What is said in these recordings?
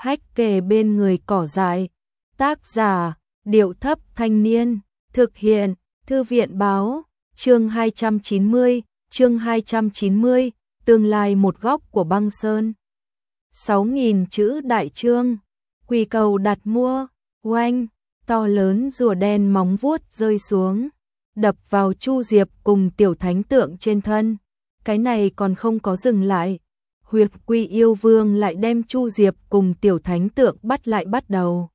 hách kề bên người cỏ dại. Tác giả, Điệu Thấp Thanh Niên, thực hiện, Thư viện Báo, chương 290, tương lai một góc của băng sơn. 6.000 chữ đại chương, quỳ cầu đặt mua, oanh, to lớn rùa đen móng vuốt rơi xuống, đập vào Chu Diệp cùng tiểu thánh tượng trên thân. Cái này còn không có dừng lại. Huyệt Quy Yêu Vương lại đem Chu Diệp cùng tiểu thánh tượng bắt đầu.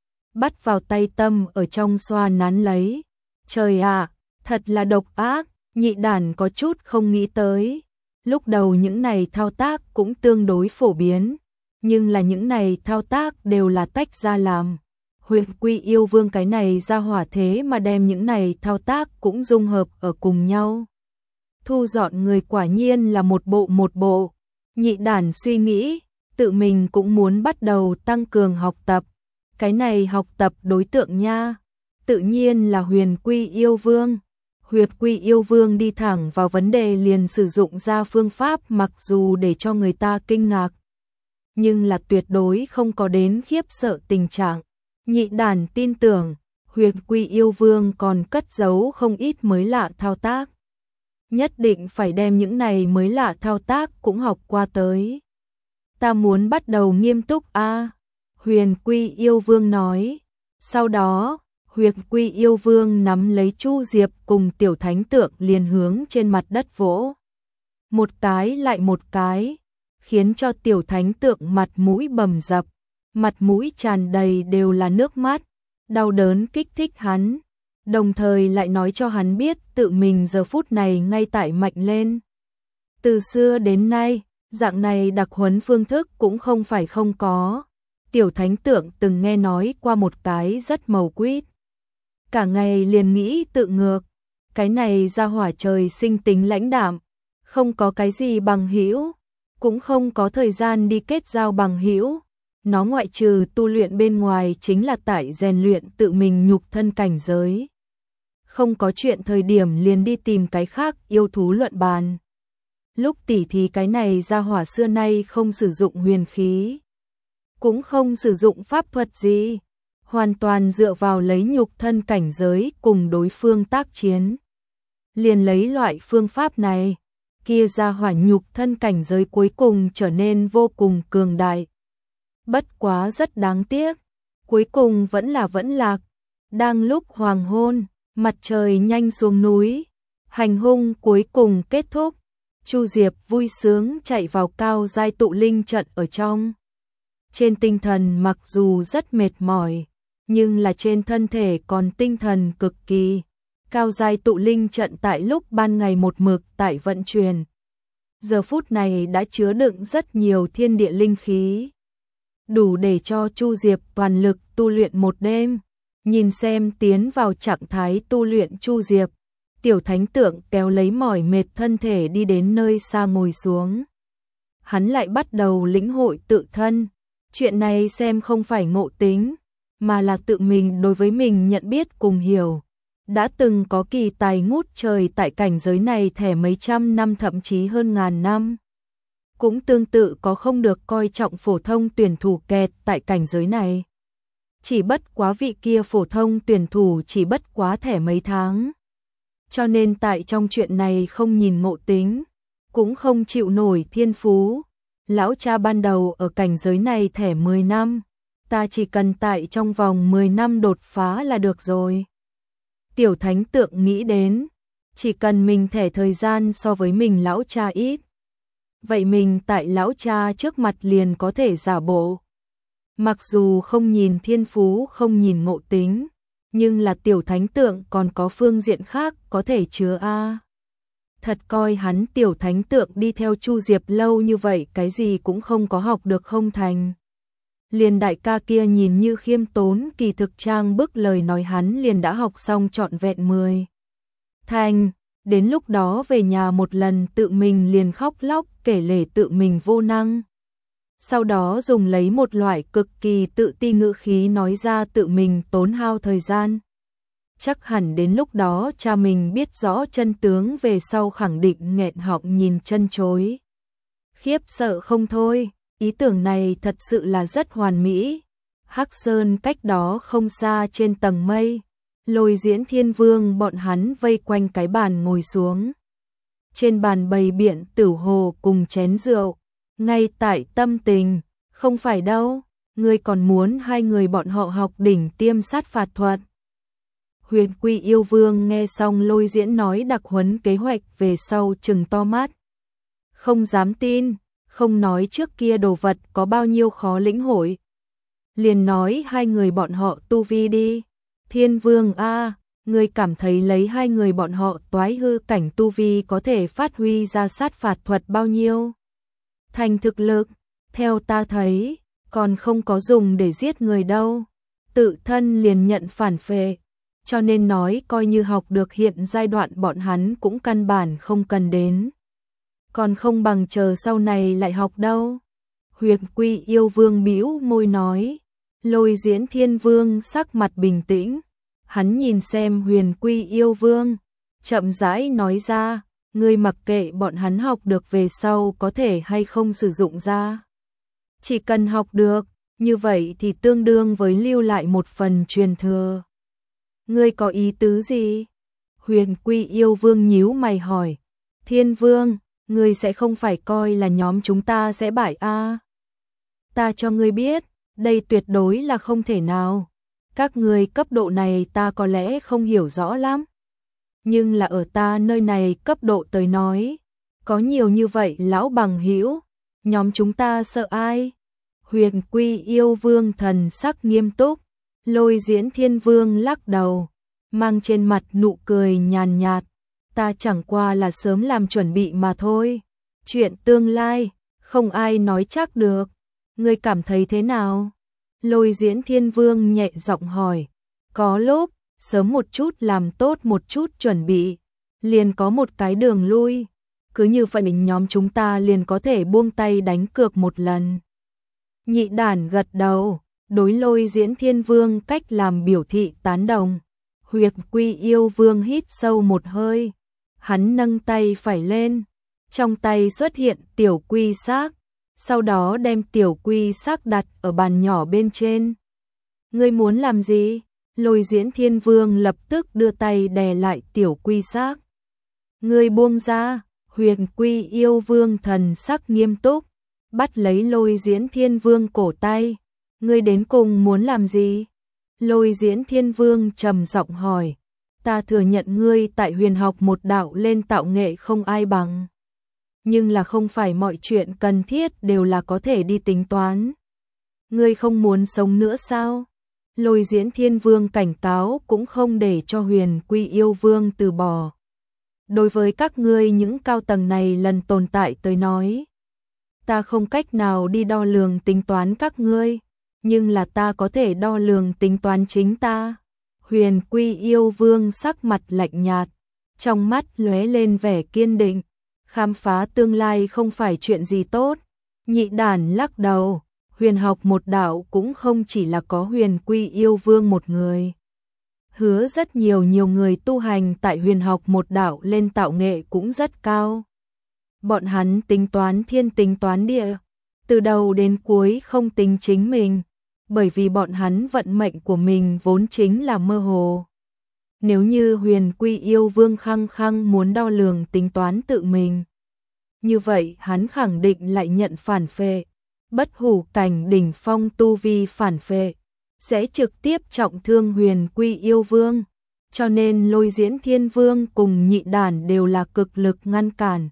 Bắt vào tay tâm ở trong xoa nắn lấy. Trời ạ, thật là độc ác, nhị đản có chút không nghĩ tới. Lúc đầu những này thao tác cũng tương đối phổ biến, nhưng là những này thao tác đều là tách ra làm. Huyệt Quy Yêu Vương cái này ra hỏa thế mà đem những này thao tác cũng dung hợp ở cùng nhau. Thu dọn người quả nhiên là một bộ. Nhị đản suy nghĩ, tự mình cũng muốn bắt đầu tăng cường học tập. Cái này học tập đối tượng nha, tự nhiên là Huyền Quy Yêu Vương. Huyệt Quy Yêu Vương đi thẳng vào vấn đề, liền sử dụng ra phương pháp mặc dù để cho người ta kinh ngạc, nhưng là tuyệt đối không có đến khiếp sợ tình trạng. Nhị đản tin tưởng, Huyệt Quy Yêu Vương còn cất giấu không ít mới lạ thao tác. Nhất định phải đem những này mới lạ thao tác cũng học qua tới. Ta muốn bắt đầu nghiêm túc a. Huyền Quy Yêu Vương nói. Sau đó, Huyệt Quy Yêu Vương nắm lấy Chu Diệp cùng tiểu thánh tượng liền hướng trên mặt đất vỗ. Một cái lại một cái, khiến cho tiểu thánh tượng mặt mũi bầm dập, mặt mũi tràn đầy đều là nước mắt, đau đớn kích thích hắn, đồng thời lại nói cho hắn biết tự mình giờ phút này ngay tại mạnh lên. Từ xưa đến nay, dạng này đặc huấn phương thức cũng không phải không có. Tiểu thánh tượng từng nghe nói qua một cái rất màu quýt. Cả ngày liền nghĩ tự ngược, cái này ra hỏa trời sinh tính lãnh đạm, không có cái gì bằng hữu, cũng không có thời gian đi kết giao bằng hữu. Nó ngoại trừ tu luyện bên ngoài chính là tại rèn luyện tự mình nhục thân cảnh giới. Không có chuyện thời điểm liền đi tìm cái khác yêu thú luận bàn. Lúc tỉ thí cái này ra hỏa xưa nay không sử dụng huyền khí, cũng không sử dụng pháp thuật gì, hoàn toàn dựa vào lấy nhục thân cảnh giới cùng đối phương tác chiến. Liền lấy loại phương pháp này, kia ra hỏa nhục thân cảnh giới cuối cùng trở nên vô cùng cường đại. Bất quá rất đáng tiếc, cuối cùng vẫn lạc. Đang lúc hoàng hôn, mặt trời nhanh xuống núi, hành hung cuối cùng kết thúc. Chu Diệp vui sướng chạy vào cao giai tụ linh trận ở trong. Trên tinh thần mặc dù rất mệt mỏi, nhưng là trên thân thể còn tinh thần cực kỳ. Cao giai tụ linh trận tại lúc ban ngày một mực tại vận chuyển. Giờ phút này đã chứa đựng rất nhiều thiên địa linh khí, đủ để cho Chu Diệp toàn lực tu luyện một đêm. Nhìn xem tiến vào trạng thái tu luyện Chu Diệp, tiểu thánh tượng kéo lấy mỏi mệt thân thể đi đến nơi xa ngồi xuống. Hắn lại bắt đầu lĩnh hội tự thân. Chuyện này xem không phải ngộ tính, mà là tự mình đối với mình nhận biết cùng hiểu. Đã từng có kỳ tài ngút trời tại cảnh giới này thẻ mấy trăm năm thậm chí hơn ngàn năm. Cũng tương tự có không được coi trọng phổ thông tuyển thủ kẹt tại cảnh giới này. Chỉ bất quá vị kia phổ thông tuyển thủ chỉ bất quá thẻ mấy tháng. Cho nên tại trong chuyện này không nhìn ngộ tính, cũng không chịu nổi thiên phú. Lão cha ban đầu ở cảnh giới này thẻ 10 năm, ta chỉ cần tại trong vòng 10 năm đột phá là được rồi. Tiểu thánh tượng nghĩ đến, chỉ cần mình thẻ thời gian so với mình lão cha ít, vậy mình tại lão cha trước mặt liền có thể giả bộ. Mặc dù không nhìn thiên phú, không nhìn ngộ tính, nhưng là tiểu thánh tượng còn có phương diện khác có thể chứa a. Thật coi hắn tiểu thánh tượng đi theo Chu Diệp lâu như vậy cái gì cũng không có học được không thành. Liền đại ca kia nhìn như khiêm tốn, kỳ thực trang bức lời nói hắn liền đã học xong trọn vẹn 10 thành. Đến lúc đó về nhà một lần tự mình liền khóc lóc kể lể tự mình vô năng. Sau đó dùng lấy một loại cực kỳ tự ti ngữ khí nói ra tự mình tốn hao thời gian. Chắc hẳn đến lúc đó cha mình biết rõ chân tướng về sau khẳng định nghẹn họng nhìn chân chối. Khiếp sợ không thôi, Ý tưởng này thật sự là rất hoàn mỹ. Hắc Sơn cách đó không xa trên tầng mây, Lôi Diễn Thiên Vương bọn hắn vây quanh cái bàn ngồi xuống. Trên bàn bày biện tử hồ cùng chén rượu, ngay tại tâm tình, không phải đâu, ngươi còn muốn hai người bọn họ học đỉnh tiêm sát phạt thuật. Huyền Quy Yêu Vương nghe xong Lôi Diễn nói đặc huấn kế hoạch về sau trừng to mắt. Không dám tin, không nói trước kia đồ vật có bao nhiêu khó lĩnh hội. Liền nói hai người bọn họ tu vi đi. Thiên Vương a, ngươi cảm thấy lấy hai người bọn họ toái hư cảnh tu vi có thể phát huy ra sát phạt thuật bao nhiêu? Thành thực lực, theo ta thấy, còn không có dùng để giết người đâu. Tự thân liền nhận phản phệ, cho nên nói coi như học được hiện giai đoạn bọn hắn cũng căn bản không cần đến. Còn không bằng chờ sau này lại học đâu. Huyền Quy Yêu Vương bĩu môi nói. Lôi Diễn Thiên Vương sắc mặt bình tĩnh, hắn nhìn xem Huyền Quy Yêu Vương, chậm rãi nói ra, ngươi mặc kệ bọn hắn học được về sau có thể hay không sử dụng ra. Chỉ cần học được, như vậy thì tương đương với lưu lại một phần truyền thừa. Ngươi có ý tứ gì? Huyền Quy Yêu Vương nhíu mày hỏi. Thiên Vương, ngươi sẽ không phải coi là nhóm chúng ta sẽ bại a? Ta cho ngươi biết, đây tuyệt đối là không thể nào. Các ngươi cấp độ này ta có lẽ không hiểu rõ lắm. Nhưng là ở ta nơi này cấp độ tới nói, có nhiều như vậy lão bằng hữu, nhóm chúng ta sợ ai? Huyền Quy Yêu Vương thần sắc nghiêm túc, Lôi Diễn Thiên Vương lắc đầu, mang trên mặt nụ cười nhàn nhạt, ta chẳng qua là sớm làm chuẩn bị mà thôi. Chuyện tương lai, không ai nói chắc được. Ngươi cảm thấy thế nào? Lôi Diễn Thiên Vương nhẹ giọng hỏi. Có lúc, sớm một chút làm tốt một chút chuẩn bị, liền có một cái đường lui. Cứ như vậy nhóm chúng ta liền có thể buông tay đánh cược một lần. Nhị đản gật đầu, đối Lôi Diễn Thiên Vương cách làm biểu thị tán đồng. Huyền Quy Yêu Vương hít sâu một hơi. Hắn nâng tay phải lên, trong tay xuất hiện tiểu quy xác, sau đó đem tiểu quy xác đặt ở bàn nhỏ bên trên. Ngươi muốn làm gì? Lôi Diễn Thiên Vương lập tức đưa tay đè lại tiểu quy xác. Ngươi buông ra. Huyền Quy Yêu Vương thần sắc nghiêm túc, bắt lấy Lôi Diễn Thiên Vương cổ tay. Ngươi đến cùng muốn làm gì? Lôi Diễn Thiên Vương trầm giọng hỏi. Ta thừa nhận ngươi tại huyền học một đạo lên tạo nghệ không ai bằng. Nhưng là không phải mọi chuyện cần thiết đều là có thể đi tính toán. Ngươi không muốn sống nữa sao? Lôi Diễn Thiên Vương cảnh cáo cũng không để cho Huyền Quy Yêu Vương từ bỏ. Đối với các ngươi những cao tầng này lần tồn tại tới nói, ta không cách nào đi đo lường tính toán các ngươi, nhưng là ta có thể đo lường tính toán chính ta. Huyền Quy Yêu Vương sắc mặt lạnh nhạt, trong mắt lóe lên vẻ kiên định, khám phá tương lai không phải chuyện gì tốt. Nhị đản lắc đầu, huyền học một đạo cũng không chỉ là có Huyền Quy Yêu Vương một người. Hứa rất nhiều người tu hành tại huyền học một đạo lên tạo nghệ cũng rất cao. Bọn hắn tính toán thiên tính toán địa, từ đầu đến cuối không tính chính mình, bởi vì bọn hắn vận mệnh của mình vốn chính là mơ hồ. Nếu như Huyền Quy Yêu Vương khăng khăng muốn đo lường tính toán tự mình, như vậy hắn khẳng định lại nhận phản phệ. Bất hủ cảnh đỉnh phong tu vi phản phệ sẽ trực tiếp trọng thương Huyền Quy Yêu Vương, cho nên Lôi Diễn Thiên Vương cùng nhị đản đều là cực lực ngăn cản.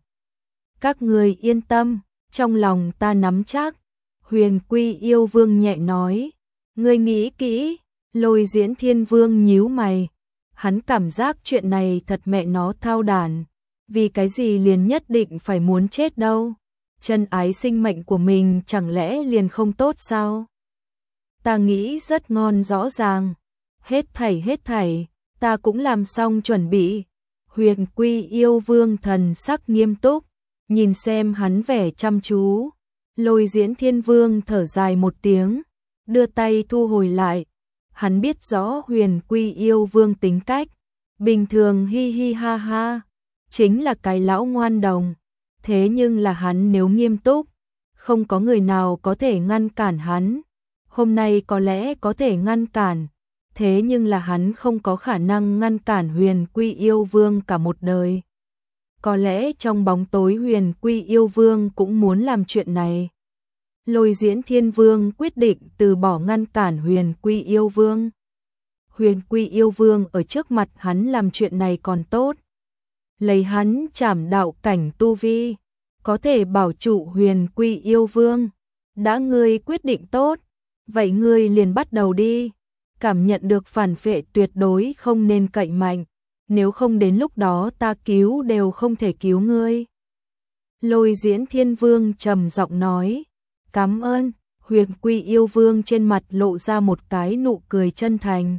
Các người yên tâm, trong lòng ta nắm chắc. Huyền Quy Yêu Vương nhẹ nói. Ngươi nghĩ kỹ. Lôi Diễn Thiên Vương nhíu mày. Hắn cảm giác chuyện này thật mẹ nó thao đản. Vì cái gì liền nhất định phải muốn chết đâu? Chân ái sinh mệnh của mình chẳng lẽ liền không tốt sao? Ta nghĩ rất ngon rõ ràng. Hết thảy, ta cũng làm xong chuẩn bị. Huyền Quy Yêu Vương thần sắc nghiêm túc, nhìn xem hắn vẻ chăm chú. Lôi Diễn Thiên Vương thở dài một tiếng, đưa tay thu hồi lại. Hắn biết rõ Huyền Quy Yêu Vương tính cách, bình thường hi hi ha ha, chính là cái lão ngoan đồng. Thế nhưng là hắn nếu nghiêm túc, không có người nào có thể ngăn cản hắn. Hôm nay có lẽ có thể ngăn cản, thế nhưng là hắn không có khả năng ngăn cản Huyền Quy Yêu Vương cả một đời. Có lẽ trong bóng tối Huyền Quy Yêu Vương cũng muốn làm chuyện này. Lôi Diễn Thiên Vương quyết định từ bỏ ngăn cản Huyền Quy Yêu Vương. Huyền Quy Yêu Vương ở trước mặt hắn làm chuyện này còn tốt. Lấy hắn trảm đạo cảnh tu vi, có thể bảo trụ Huyền Quy Yêu Vương. Đã ngươi quyết định tốt, vậy ngươi liền bắt đầu đi. Cảm nhận được phản phệ tuyệt đối không nên cậy mạnh, nếu không đến lúc đó ta cứu đều không thể cứu ngươi. Lôi Diễn Thiên Vương trầm giọng nói, cảm ơn. Huyền Quy Yêu Vương trên mặt lộ ra một cái nụ cười chân thành.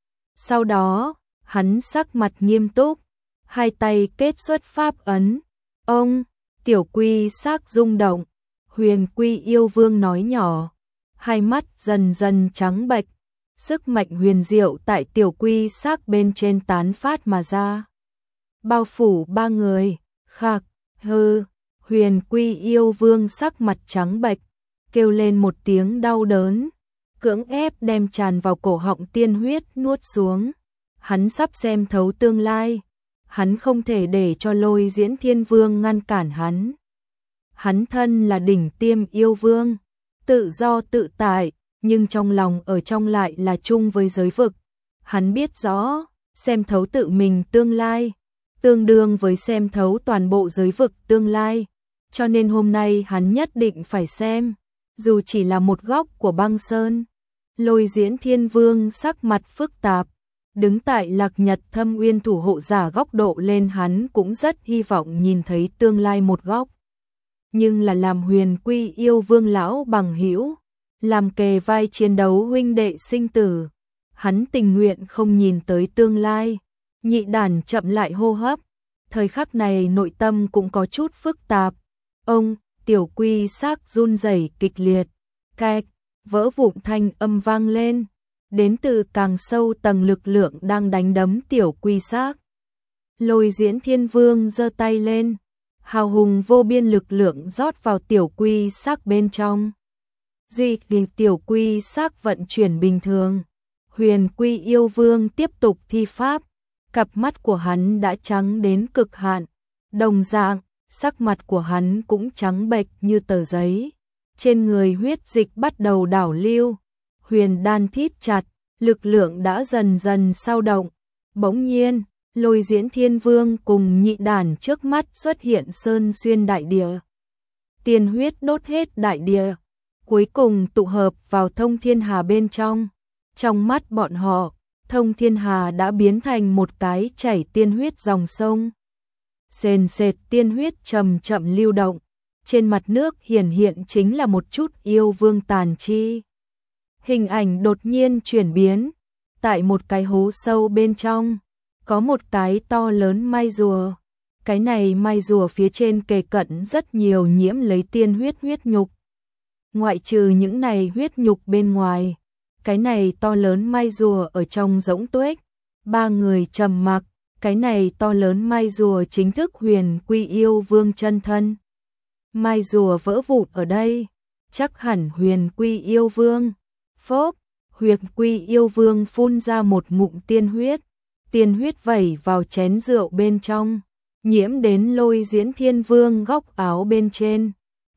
Sau đó, hắn sắc mặt nghiêm túc, hai tay kết xuất pháp ấn. Ông, tiểu quy xác rung động. Huyền Quy Yêu Vương nói nhỏ, hai mắt dần dần trắng bệch, sức mạnh huyền diệu tại tiểu quy xác bên trên tán phát mà ra. Bao phủ ba người, khạc, hư. Huyền Quy Yêu Vương sắc mặt trắng bệch, kêu lên một tiếng đau đớn, cưỡng ép đem tràn vào cổ họng tiên huyết nuốt xuống. Hắn sắp xem thấu tương lai, hắn không thể để cho Lôi Diễn Thiên Vương ngăn cản hắn. Hắn thân là đỉnh tiêm yêu vương, tự do tự tại, nhưng trong lòng ở trong lại là chung với giới vực. Hắn biết rõ, xem thấu tự mình tương lai, tương đương với xem thấu toàn bộ giới vực tương lai. Cho nên hôm nay hắn nhất định phải xem, dù chỉ là một góc của băng sơn. Lôi Diễn Thiên Vương sắc mặt phức tạp, đứng tại Lạc Nhật Thâm Uyên thủ hộ giả góc độ lên, hắn cũng rất hy vọng nhìn thấy tương lai một góc. Nhưng là làm Huyền Quy Yêu Vương lão bằng hữu, làm kề vai chiến đấu huynh đệ sinh tử, hắn tình nguyện không nhìn tới tương lai. Nhị đàn chậm lại hô hấp, thời khắc này nội tâm cũng có chút phức tạp. Ông, tiểu quy xác run rẩy kịch liệt, cạch, vỡ vụn thanh âm vang lên, đến từ càng sâu tầng lực lượng đang đánh đấm tiểu quy xác. Lôi Diễn Thiên Vương giơ tay lên, hào hùng vô biên lực lượng rót vào tiểu quy xác bên trong. Duy trì tiểu quy xác vận chuyển bình thường. Huyền Quy Yêu Vương tiếp tục thi pháp, cặp mắt của hắn đã trắng đến cực hạn, đồng dạng, sắc mặt của hắn cũng trắng bệch như tờ giấy. Trên người huyết dịch bắt đầu đảo lưu, huyền đan thít chặt, lực lượng đã dần dần sao động. Bỗng nhiên, Lôi Diễn Thiên Vương cùng nhị đàn trước mắt xuất hiện sơn xuyên đại địa. Tiên huyết đốt hết đại địa, cuối cùng tụ hợp vào Thông Thiên Hà bên trong. Trong mắt bọn họ, Thông Thiên Hà đã biến thành một cái chảy tiên huyết dòng sông. Sền sệt tiên huyết chậm chậm lưu động, trên mặt nước hiển hiện chính là một chút yêu vương tàn chi. Hình ảnh đột nhiên chuyển biến, tại một cái hố sâu bên trong, có một cái to lớn mai rùa. Cái này mai rùa phía trên kề cận rất nhiều nhiễm lấy tiên huyết nhục. Ngoại trừ những này huyết nhục bên ngoài, cái này to lớn mai rùa ở trong rỗng tuếch. Ba người trầm mặc, cái này to lớn mai rùa chính thức Huyền Quy Yêu Vương chân thân. Mai rùa vỡ vụn ở đây, chắc hẳn Huyền Quy Yêu Vương. Phốp, Huyền Quy Yêu Vương phun ra một ngụm tiên huyết vẩy vào chén rượu bên trong, nhiễm đến Lôi Diễn Thiên Vương góc áo bên trên.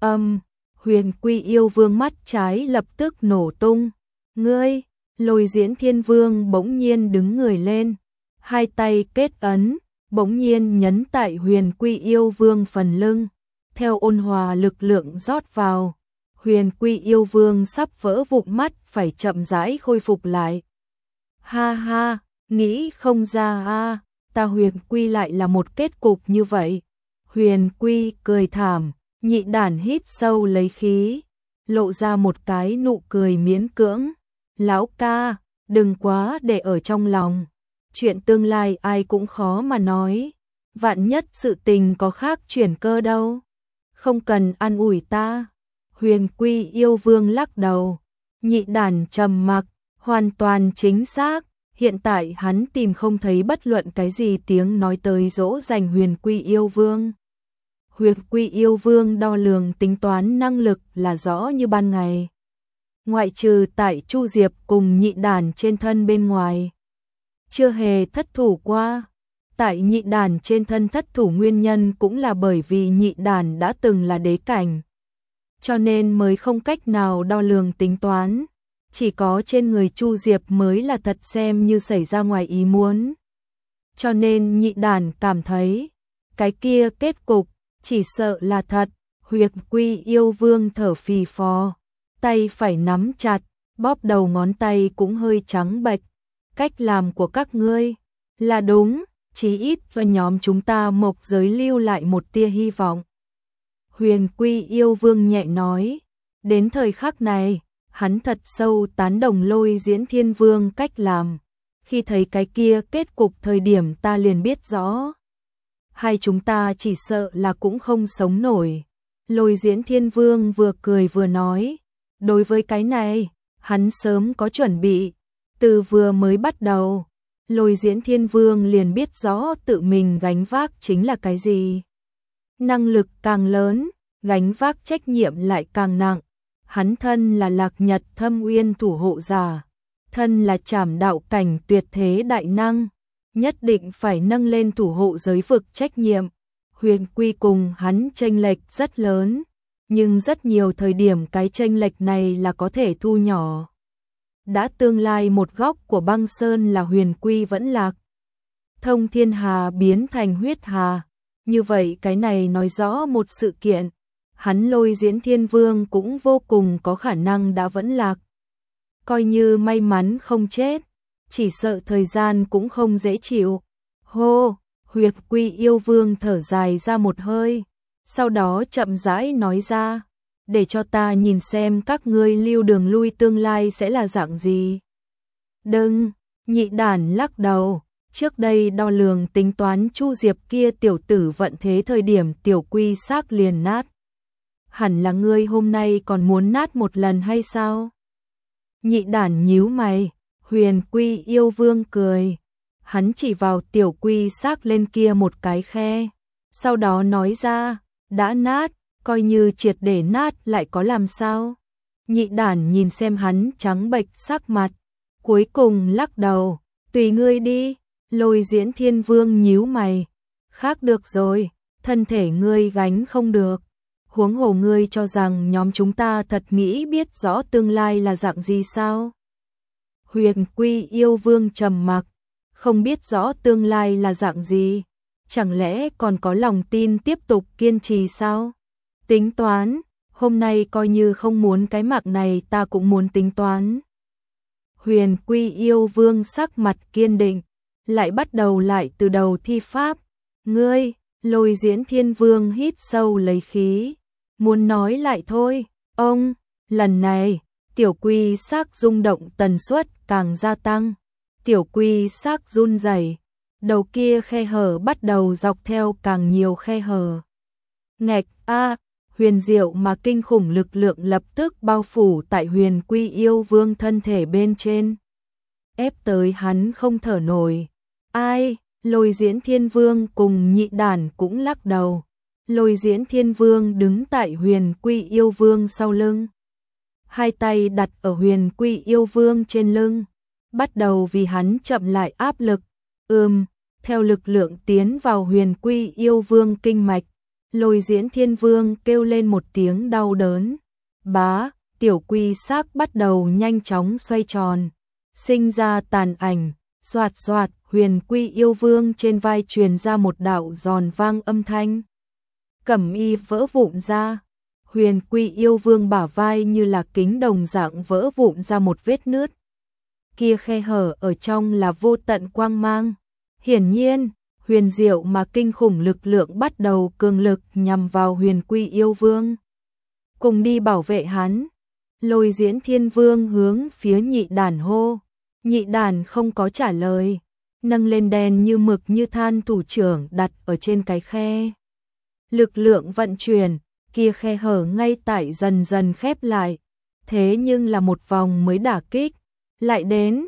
Huyền Quy Yêu Vương mắt trái lập tức nổ tung. Ngươi, Lôi Diễn Thiên Vương bỗng nhiên đứng người lên, hai tay kết ấn, bỗng nhiên nhấn tại Huyền Quy Yêu Vương phần lưng. Theo ôn hòa lực lượng rót vào, Huyền Quy Yêu Vương sắp vỡ vụn mắt phải chậm rãi khôi phục lại. Ha ha, nghĩ không ra a, ta Huyền Quy lại là một kết cục như vậy. Huyền Quy cười thảm, nhị đàn hít sâu lấy khí, lộ ra một cái nụ cười miễn cưỡng. Lão ca, đừng quá để ở trong lòng. Chuyện tương lai ai cũng khó mà nói. Vạn nhất sự tình có khác chuyển cơ đâu. Không cần an ủi ta. Huyền Quy Yêu Vương lắc đầu. Nhị đàn trầm mặc, hoàn toàn chính xác. Hiện tại hắn tìm không thấy bất luận cái gì tiếng nói tới dỗ dành Huyền Quy Yêu Vương. Huyền Quy yêu vương đo lường tính toán năng lực là rõ như ban ngày. Ngoại trừ tại Chu Diệp cùng nhị đàn trên thân bên ngoài, chưa hề thất thủ qua. Tại nhị đàn trên thân thất thủ nguyên nhân cũng là bởi vì nhị đàn đã từng là đế cảnh, cho nên mới không cách nào đo lường tính toán. Chỉ có trên người Chu Diệp mới là thật xem như xảy ra ngoài ý muốn. Cho nên nhị đàn cảm thấy, cái kia kết cục, chỉ sợ là thật. Huyệt Quy yêu vương thở phì phò, tay phải nắm chặt, bóp đầu ngón tay cũng hơi trắng bệch. Cách làm của các ngươi là đúng, chí ít cho nhóm chúng ta Mộc giới lưu lại một tia hy vọng. Huyền Quy yêu vương nhẹ nói, đến thời khắc này, hắn thật sâu tán đồng Lôi Diễn Thiên Vương cách làm. Khi thấy cái kia kết cục thời điểm ta liền biết rõ, hai chúng ta chỉ sợ là cũng không sống nổi. Lôi Diễn Thiên Vương vừa cười vừa nói, đối với cái này, hắn sớm có chuẩn bị, từ vừa mới bắt đầu. Lôi Diễn Thiên Vương liền biết rõ tự mình gánh vác chính là cái gì. Năng lực càng lớn, gánh vác trách nhiệm lại càng nặng. Hắn thân là Lạc Nhật Thâm Uyên thủ hộ giả, thân là Trảm đạo cảnh tuyệt thế đại năng, nhất định phải nâng lên thủ hộ giới vực trách nhiệm. Huyền Quy cùng hắn chênh lệch rất lớn, nhưng rất nhiều thời điểm cái chênh lệch này là có thể thu nhỏ. Đã tương lai một góc của băng sơn là Huyền Quy vẫn lạc, thông thiên hà biến thành huyết hà. Như vậy cái này nói rõ một sự kiện, hắn Lôi Diễn Thiên Vương cũng vô cùng có khả năng đã vẫn lạc. Coi như may mắn không chết, chỉ sợ thời gian cũng không dễ chịu. Hô, Huyệt Quy yêu vương thở dài ra một hơi, sau đó chậm rãi nói ra, để cho ta nhìn xem các ngươi lưu đường lui tương lai sẽ là dạng gì. Đừng, nhị đàn lắc đầu, trước đây đo lường tính toán Chu Diệp kia tiểu tử vận thế thời điểm tiểu quy xác liền nát. Hẳn là ngươi hôm nay còn muốn nát một lần hay sao? Nhị đàn nhíu mày, Huyền Quy yêu vương cười. Hắn chỉ vào tiểu quy xác lên kia một cái khe, sau đó nói ra, đã nát, coi như triệt để nát lại có làm sao? Nhị đàn nhìn xem hắn trắng bệch sắc mặt, cuối cùng lắc đầu, tùy ngươi đi. Lôi Diễn Thiên Vương nhíu mày, khác được rồi, thân thể ngươi gánh không được. Huống hồ ngươi cho rằng nhóm chúng ta thật nghĩ biết rõ tương lai là dạng gì sao? Huyền Quy yêu vương trầm mặc, không biết rõ tương lai là dạng gì, chẳng lẽ còn có lòng tin tiếp tục kiên trì sao? Tính toán, hôm nay coi như không muốn cái mạng này ta cũng muốn tính toán. Huyền Quy yêu vương sắc mặt kiên định, lại bắt đầu lại từ đầu thi pháp. Ngươi, Lôi Diễn Thiên Vương hít sâu lấy khí, muốn nói lại thôi. Ông, lần này, tiểu quy xác rung động tần suất càng gia tăng. Tiểu quy xác run rẩy, đầu kia khe hở bắt đầu dọc theo càng nhiều khe hở. Nghẹt a, huyền diệu mà kinh khủng lực lượng lập tức bao phủ tại Huyền Quy yêu vương thân thể bên trên, ép tới hắn không thở nổi. Ai? Lôi Diễn Thiên Vương cùng nhị đàn cũng lắc đầu. Lôi Diễn Thiên Vương đứng tại Huyền Quy yêu vương sau lưng, hai tay đặt ở Huyền Quy yêu vương trên lưng, bắt đầu vì hắn chậm lại áp lực. Theo lực lượng tiến vào Huyền Quy yêu vương kinh mạch, Lôi Diễn Thiên Vương kêu lên một tiếng đau đớn. Bá, tiểu quy xác bắt đầu nhanh chóng xoay tròn, sinh ra tàn ảnh, xoạt xoạt. Huyền Quy yêu vương trên vai truyền ra một đạo giòn vang âm thanh, cẩm y vỡ vụn ra. Huyền Quy yêu vương bả vai như là kính đồng dạng vỡ vụn ra một vết nứt, kia khe hở ở trong là vô tận quang mang. Hiển nhiên, huyền diệu mà kinh khủng lực lượng bắt đầu cường lực nhằm vào Huyền Quy yêu vương. Cùng đi bảo vệ hắn. Lôi Diễn Thiên Vương hướng phía nhị đàn hô. Nhị đàn không có trả lời, nâng lên đen như mực như than thủ trưởng đặt ở trên cái khe. Lực lượng vận chuyển, kia khe hở ngay tại dần dần khép lại. Thế nhưng là một vòng mới đả kích lại đến,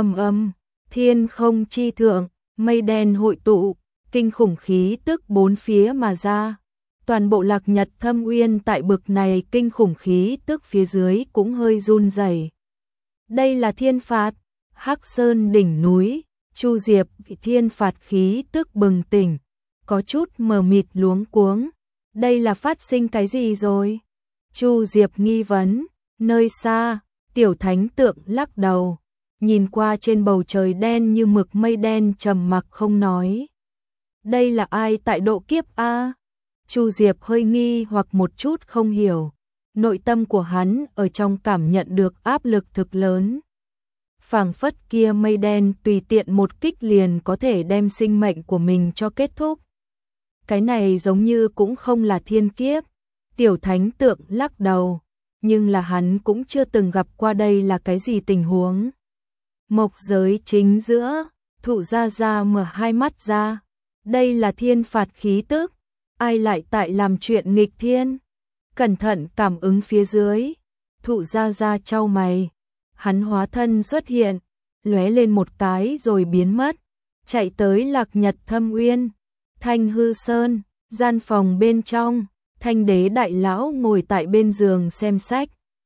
thiên không chi thượng, mây đen hội tụ, kinh khủng khí tức bốn phía mà ra. Toàn bộ Lạc Nhật Thâm Uyên tại bực này kinh khủng khí tức phía dưới cũng hơi run rẩy. Đây là thiên phạt, Hắc Sơn đỉnh núi, Chu Diệp bị thiên phạt khí tức bừng tỉnh, có chút mờ mịt luống cuống. Đây là phát sinh cái gì rồi? Chu Diệp nghi vấn, nơi xa, Tiểu Thánh Tượng lắc đầu, nhìn qua trên bầu trời đen như mực mây đen trầm mặc không nói. Đây là ai tại độ kiếp a? Chu Diệp hơi nghi hoặc một chút không hiểu. Nội tâm của hắn ở trong cảm nhận được áp lực thực lớn. Phảng phất kia mây đen tùy tiện một kích liền có thể đem sinh mệnh của mình cho kết thúc. Cái này giống như cũng không là thiên kiếp. Tiểu Thánh Tượng lắc đầu, nhưng là hắn cũng chưa từng gặp qua đây là cái gì tình huống. Mộc giới chính giữa, Thụ Gia Gia mở hai mắt ra. Đây là thiên phạt khí tức. Ai lại tại làm chuyện nghịch thiên? Cẩn thận cảm ứng phía dưới. Thụ Gia Gia chau mày. Hắn hóa thân xuất hiện, lóe lên một cái rồi biến mất. Chạy tới Lạc Nhật Thâm Uyên. Thanh Hư Sơn, gian phòng bên trong. Thanh Đế Đại Lão ngồi tại bên giường xem sách.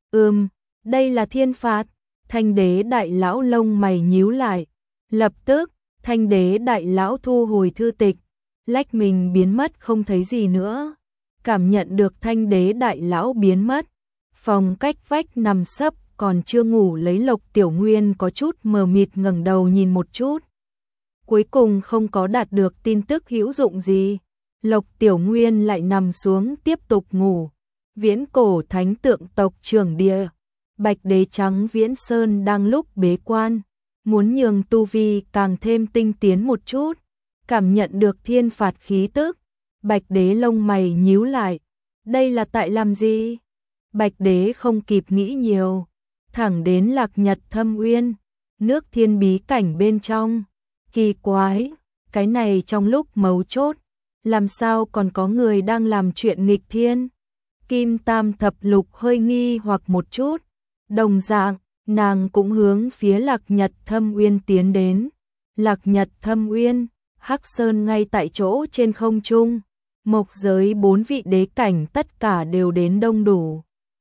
Đây là thiên phạt. Thanh Đế Đại Lão lông mày nhíu lại. Lập tức, Thanh Đế Đại Lão thu hồi thư tịch, lách mình biến mất không thấy gì nữa. Cảm nhận được Thanh Đế Đại Lão biến mất, phòng cách vách nằm sấp còn chưa ngủ lấy Lộc Tiểu Nguyên có chút mờ mịt ngẩng đầu nhìn một chút. Cuối cùng không có đạt được tin tức hữu dụng gì. Lộc Tiểu Nguyên lại nằm xuống tiếp tục ngủ. Viễn cổ thánh tượng tộc trưởng địa, Bạch Đế Trắng Viễn Sơn đang lúc bế quan, muốn nhường tu vi càng thêm tinh tiến một chút. Cảm nhận được thiên phạt khí tức, Bạch Đế lông mày nhíu lại. Đây là tại làm gì? Bạch Đế không kịp nghĩ nhiều, thẳng đến Lạc Nhật Thâm Uyên, nước thiên bí cảnh bên trong. Kỳ quái, cái này trong lúc mấu chốt, làm sao còn có người đang làm chuyện nghịch thiên? Kim Tam Thập Lục hơi nghi hoặc một chút, đồng dạng, nàng cũng hướng phía Lạc Nhật Thâm Uyên tiến đến. Lạc Nhật Thâm Uyên, Hắc Sơn ngay tại chỗ trên không trung, mộc giới 4 vị đế cảnh tất cả đều đến đông đủ.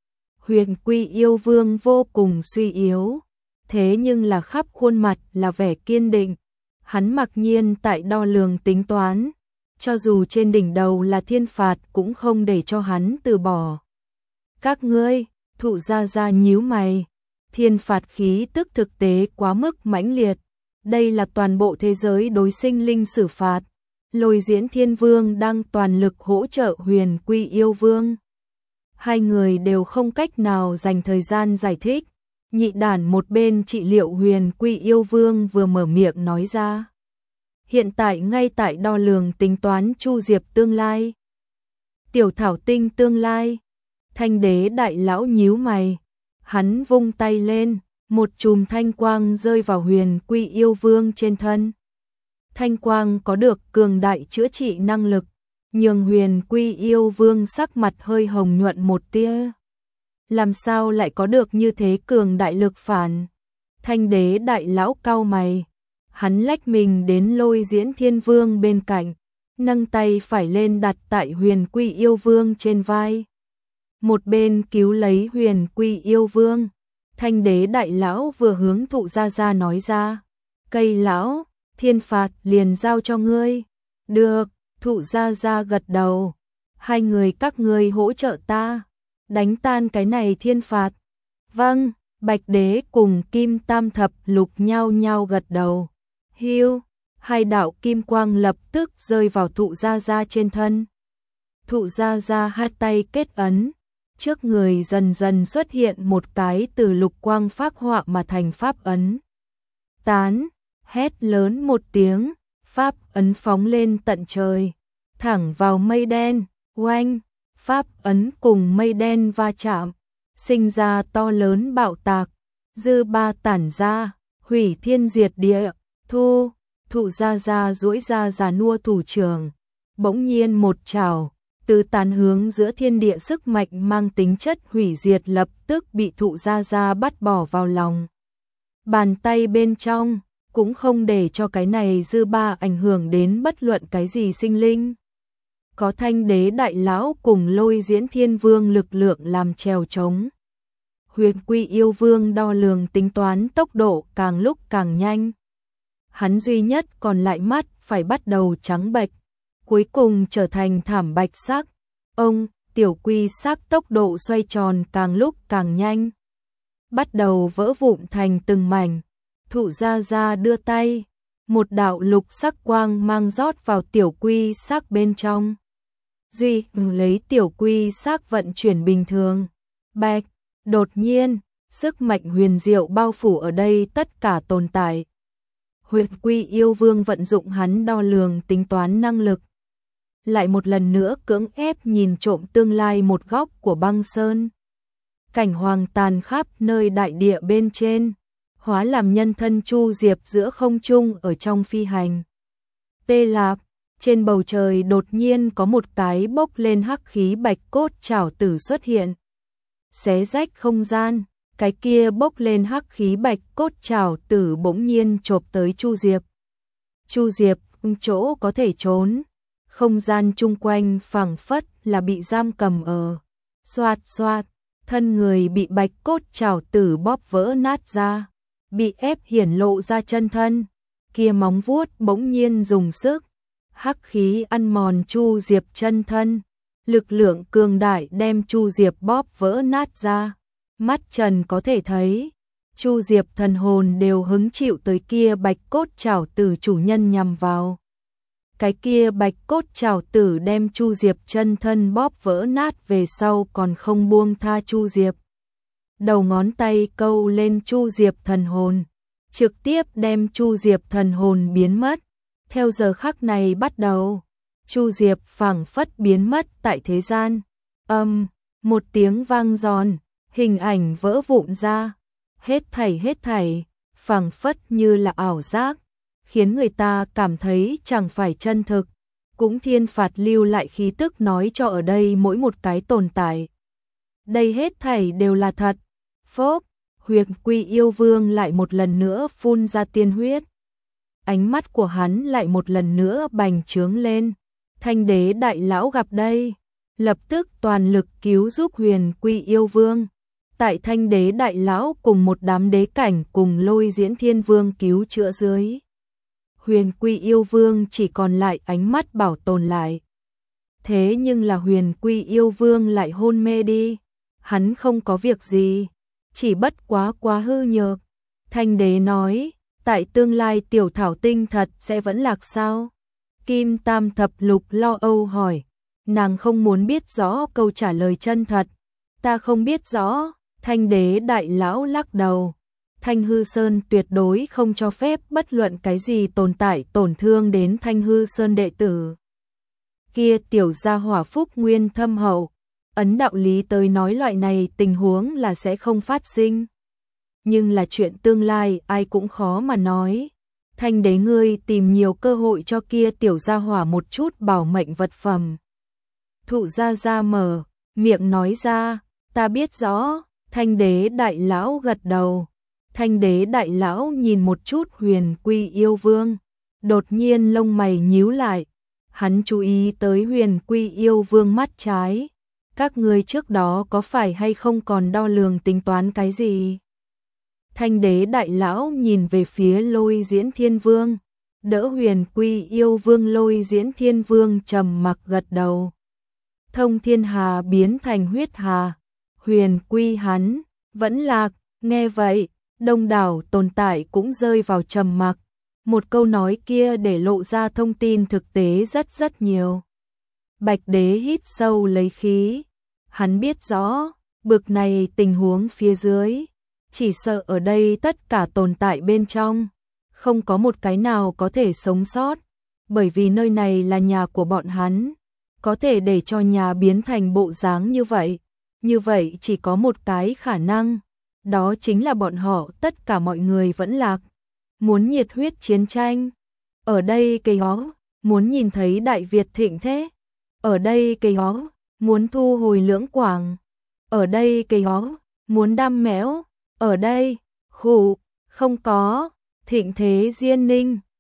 Huyền Quy Yêu Vương vô cùng suy yếu, thế nhưng là khắp khuôn mặt là vẻ kiên định. Hắn mặc nhiên tại đo lường tính toán, cho dù trên đỉnh đầu là thiên phạt cũng không để cho hắn từ bỏ. Các ngươi, Thụ Gia Gia nhíu mày, thiên phạt khí tức thực tế quá mức mãnh liệt. Đây là toàn bộ thế giới đối sinh linh xử phạt. Lôi Diễn Thiên Vương đang toàn lực hỗ trợ Huyền Quy Yêu Vương. Hai người đều không cách nào dành thời gian giải thích. Nhị đản một bên trị liệu Huyền Quy Yêu Vương vừa mở miệng nói ra. Hiện tại ngay tại đo lường tính toán Chu Diệp tương lai. Tiểu Thảo Tinh tương lai. Thanh Đế Đại Lão nhíu mày. Hắn vung tay lên, một chùm thanh quang rơi vào Huyền Quy Yêu Vương trên thân. Thanh quang có được cường đại chữa trị năng lực, nhường Huyền Quy Yêu Vương sắc mặt hơi hồng nhuận một tia. Làm sao lại có được như thế cường đại lực phản? Thanh Đế Đại Lão cau mày, hắn lách mình đến Lôi Diễn Thiên Vương bên cạnh, nâng tay phải lên đặt tại Huyền Quy Yêu Vương trên vai. Một bên cứu lấy Huyền Quy Yêu Vương, Thanh Đế Đại Lão vừa hướng Thụ Gia Gia nói ra. Cây lão, thiên phạt liền giao cho ngươi. Được, Thụ Gia Gia gật đầu. Hai người các ngươi hỗ trợ ta, đánh tan cái này thiên phạt. Vâng, Bạch Đế cùng Kim Tam Thập Lục nhao nhao gật đầu. Hiu, hai đạo kim quang lập tức rơi vào Thụ Gia Gia trên thân. Thụ Gia Gia hai tay kết ấn, trước người dần dần xuất hiện một cái từ lục quang phác họa mà thành pháp ấn. Tán, hét lớn một tiếng, pháp ấn phóng lên tận trời, thẳng vào mây đen, oanh, pháp ấn cùng mây đen va chạm, sinh ra to lớn bạo tạc, dư ba tản ra, hủy thiên diệt địa. Thụ Gia Gia duỗi ra già nua thủ trưởng, bỗng nhiên một chảo, từ tàn hướng giữa thiên địa sức mạnh mang tính chất hủy diệt lập tức bị Thụ Gia Gia bắt bỏ vào lòng. Bàn tay bên trong, cũng không để cho cái này dư ba ảnh hưởng đến bất luận cái gì sinh linh. có Thanh Đế đại lão cùng Lôi Diễn Thiên Vương lực lượng làm chèo chống. Huyền Quy Yêu Vương đo lường tính toán tốc độ càng lúc càng nhanh. Hắn duy nhất còn lại mắt phải bắt đầu trắng bệch, cuối cùng trở thành thảm bạch sắc. Ông, tiểu quy sắc tốc độ xoay tròn càng lúc càng nhanh, bắt đầu vỡ vụn thành từng mảnh. Thụ Gia Gia đưa tay, một đạo lục sắc quang mang rót vào tiểu quy sắc bên trong. Duy lấy tiểu quy sắc vận chuyển bình thường. Bạch, đột nhiên, sức mạnh huyền diệu bao phủ ở đây tất cả tồn tại. Huyền Quy Yêu Vương vận dụng hắn đo lường tính toán năng lực, lại một lần nữa cưỡng ép nhìn trộm tương lai một góc của băng sơn. Cảnh hoàng tàn khắp nơi đại địa bên trên, hóa làm nhân thân Chu Diệp giữa không trung ở trong phi hành. Tê Lạp, trên bầu trời đột nhiên có một cái bốc lên hắc khí bạch cốt trảo tử xuất hiện, xé rách không gian. Cái kia bốc lên hắc khí bạch cốt trảo tử bỗng nhiên chộp tới Chu Diệp. Chu Diệp chỗ có thể trốn, không gian chung quanh phảng phất là bị giam cầm ở. Xoạt xoạt, thân người bị bạch cốt trảo tử bóp vỡ nát ra, bị ép hiển lộ ra chân thân. Kia móng vuốt bỗng nhiên dùng sức, hắc khí ăn mòn Chu Diệp chân thân, lực lượng cường đại đem Chu Diệp bóp vỡ nát ra. Mắt trần có thể thấy, Chu Diệp thần hồn đều hứng chịu tới kia bạch cốt trảo tử chủ nhân nhằm vào. Cái kia bạch cốt trảo tử đem Chu Diệp chân thân bóp vỡ nát về sau còn không buông tha Chu Diệp. Đầu ngón tay câu lên Chu Diệp thần hồn, trực tiếp đem Chu Diệp thần hồn biến mất. Theo giờ khắc này bắt đầu, Chu Diệp phảng phất biến mất tại thế gian. Một tiếng vang giòn, hình ảnh vỡ vụn ra, hết thảy, phảng phất như là ảo giác, khiến người ta cảm thấy chẳng phải chân thực, cũng thiên phạt lưu lại khí tức nói cho ở đây mỗi một cái tồn tại. Đây hết thảy đều là thật. Phốp, Huyền Quy Yêu Vương lại một lần nữa phun ra tiên huyết. Ánh mắt của hắn lại một lần nữa bành trướng lên. Thanh Đế đại lão gặp đây, lập tức toàn lực cứu giúp Huyền Quy Yêu Vương. Tại Thanh Đế đại lão cùng một đám đế cảnh cùng Lôi Diễn Thiên Vương cứu chữa dưới, Huyền Quy Yêu Vương chỉ còn lại ánh mắt bảo tồn lại. Thế nhưng là Huyền Quy Yêu Vương lại hôn mê đi. Hắn không có việc gì, chỉ bất quá hư nhược. Thanh Đế nói, tại tương lai tiểu thảo tinh thật sẽ vẫn lạc sao? Kim Tam Thập Lục lo âu hỏi. Nàng không muốn biết rõ câu trả lời chân thật. Ta không biết rõ. Thanh Đế đại lão lắc đầu. Thanh Hư Sơn tuyệt đối không cho phép bất luận cái gì tồn tại tổn thương đến Thanh Hư Sơn đệ tử. Kia tiểu gia hỏa phúc nguyên thâm hậu, ấn đạo lý tới nói loại này tình huống là sẽ không phát sinh. Nhưng là chuyện tương lai ai cũng khó mà nói. Thanh Đế ngươi tìm nhiều cơ hội cho kia tiểu gia hỏa một chút bảo mệnh vật phẩm. Thụ Gia Gia mở miệng nói ra, ta biết rõ. Thanh Đế đại lão gật đầu. Thanh Đế đại lão nhìn một chút Huyền Quy Yêu Vương, đột nhiên lông mày nhíu lại. Hắn chú ý tới Huyền Quy Yêu Vương mắt trái. Các ngươi trước đó có phải hay không còn đo lường tính toán cái gì? Thanh Đế đại lão nhìn về phía Lôi Diễn Thiên Vương, đỡ Huyền Quy Yêu Vương. Lôi Diễn Thiên Vương trầm mặc gật đầu. Thông Thiên Hà biến thành huyết hà, Huyền Quy hắn vẫn lạc. Nghe vậy, đông đảo tồn tại cũng rơi vào trầm mặc. Một câu nói kia để lộ ra thông tin thực tế rất nhiều. Bạch Đế hít sâu lấy khí. Hắn biết rõ, bực này tình huống phía dưới, chỉ sợ ở đây tất cả tồn tại bên trong, không có một cái nào có thể sống sót, bởi vì nơi này là nhà của bọn hắn. Có thể để cho nhà biến thành bộ dáng như vậy chỉ có một cái khả năng, đó chính là bọn họ tất cả mọi người vẫn lạc. Muốn nhiệt huyết chiến tranh, ở đây cây hó, muốn nhìn thấy Đại Việt thịnh thế, ở đây cây hó, muốn thu hồi Lưỡng Quảng, ở đây cây hó, muốn đam mẽo, ở đây, khủ, không có, thịnh thế Diên Ninh,